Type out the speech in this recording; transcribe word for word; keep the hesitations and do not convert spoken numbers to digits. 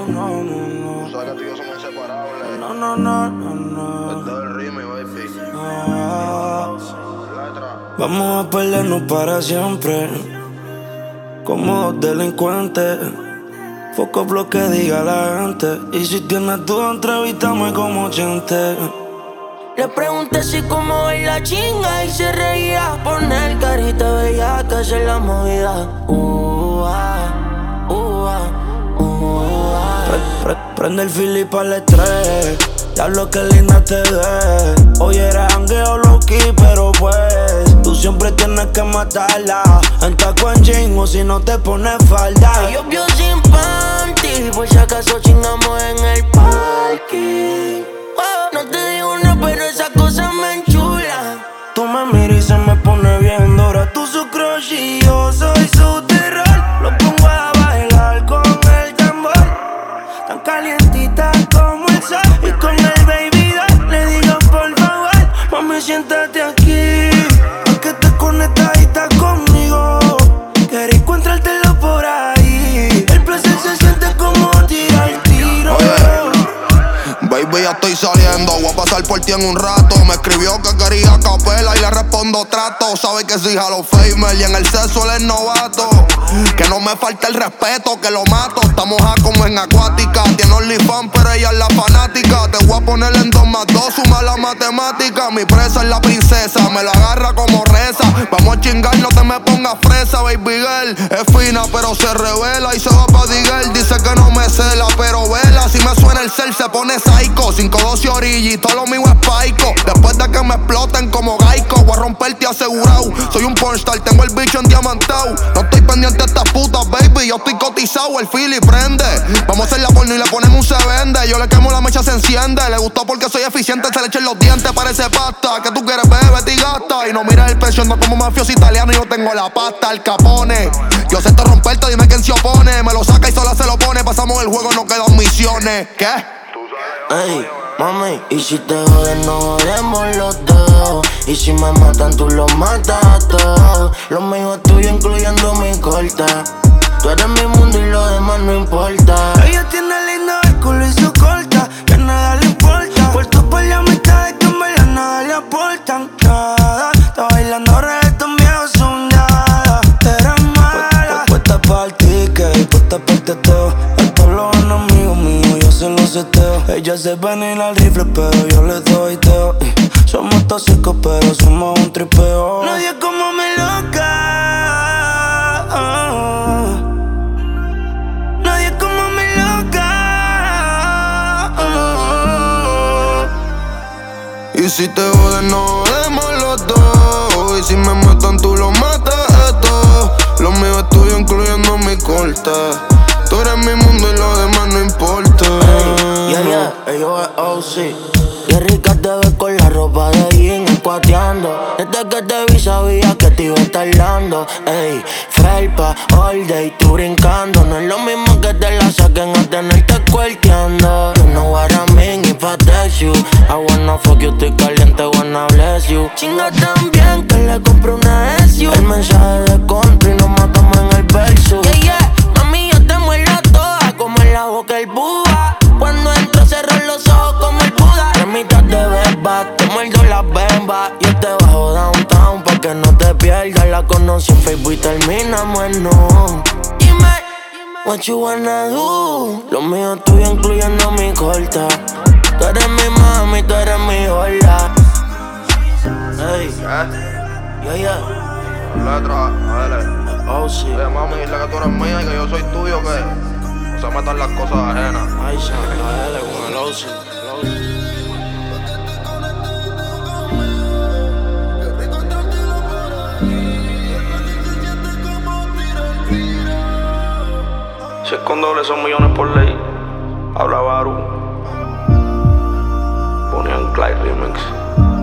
no, no, no. Tú sabes que tú y yo somos inseparables. No, no, no, no, no. Este es el ritmo, baby. Ah. Letra. Vamos a perdernos para siempre, como dos delincuentes. Foco lo que diga la gente. Y si tienes duda, entrevístame como gente. Le pregunté si como baila chinga y se reía. Poner carita bella que hace la movida. Uh, ah, uh, ah, uh, ah. Pre- pre- Prende el fili para el estrés. Diablo que linda te ves. Hoy eres jangueo low-key, pero pues tú siempre tienes que matarla. En taco en jean o si no te pones falda. Yo vio sin panty, por si acaso chingamos en el parking. Oh, no te digo nada, pero esa cosa me enchula. Tú me miras y se me pone bien dura. Tú su crush y yo soy su terror. Lo pongo a bailar con el tambor. Tan calientita como el sol. Y con el baby doll le digo por favor, mami siéntate aquí, pa' que te conectadita conmigo. Quería encontrártelo por ahí. El placer se siente como tirar tiro. Baby, ya estoy saliendo, voy a pasar por ti en un rato. Me escribió que quería capela y le respondo trato. Sabe que soy Halo Famer y en el sexo él es novato. Que no me falta el respeto, que lo mato. Estamos a como en acuática. Tiene OnlyFans, pero ella es la fanática. Te voy a poner en dos más dos, suma la matemática. Mi presa es la princesa, me la agarra como reza. Vamos a chingar, no te me pongas fresa, baby girl. Es fina, pero se revela y se va pa' Digel. Dice que no me cela, pero vela. Si me suena el cel, se pone psycho. cinco doce origi, todo lo mío es paico. Después de que me exploten como Gaico, voy a romperte asegurado. Soy un pornstar, tengo el bicho en diamantao. No estoy pendiente de estas putas, baby, yo estoy cotizado. El fili prende. Vamos a hacer la porno y le ponemos un se vende. Yo le quemo la mecha, se enciende. Le gustó porque soy eficiente, se le echen los dientes, parece pasta. Que tú quieres beber, vete y gasta. Y no mires el pecho, no como mafioso italiano. Yo tengo la pasta, el capone. Yo sé esto romperte, dime quién se opone. Me lo saca y sola se lo pone. Pasamos el juego, no quedan misiones. ¿Qué? Ey, mami, y si te joden, no jodemos los dos. Y si me matan, tú los matas a todos. Lo mío es tuyo, incluyendo mi corta. Tú eres mi mundo y lo demás no importa. Ella tiene lindo el culo y su corta, que nada le importa. Puesto por la mitad de que en verdad nada le aportan nada. Está bailando reggaetón viejo, son nada. Eres mala, puesta para el ticket, puesta para el teteo. A todos los enemigos míos yo se los seteo. Ella se venir al rifle, pero yo le doy teo. Somos tóxicos, pero somos un tripeo. Nadie como me loca. Nadie como me loca. Y si te joden, no jodemos los dos. Y si me matan, tú los matas a todos. Lo mío es tuyo, incluyendo mi corta. Tú eres mi mundo y lo demás no importa. Ey, yeah, yeah, ellos es O C. Qué rica te ves con la ropa de jean escuateando. Desde que te vi sabía que te iba a estar dando. Ey, felpa, all day, tú brincando. No es lo mismo que te la saquen a tenerte cuerteando. You know what I mean, if I text you I wanna fuck you, estoy caliente, wanna bless you. Chinga tan bien que le compré una S U. El mensaje de contra y nos matamos en el verso. Yeah, yeah, mami, yo te muerdo toda, como en la boca el búa. Cuando entro cerro los ojos como el Buda. En mitad de beba, te muerdo las bembas. Yo te bajo downtown pa' que no te pierdas. La conocí en Facebook y terminamos en no. Dime, what you wanna do? Lo mío es tuyo, incluyendo mi corta. Tú eres mi mami, tú eres mi hola. Ey, yeah, yeah. Letra, dale. Oh, sí. Oye, mami, dile que tú eres mía y que yo soy tuyo, que no se metan las cosas ajenas. Ay, ya, dale con el O C. Si es con doble son millones por ley. Habla Baru. Ponían Clyde Remix.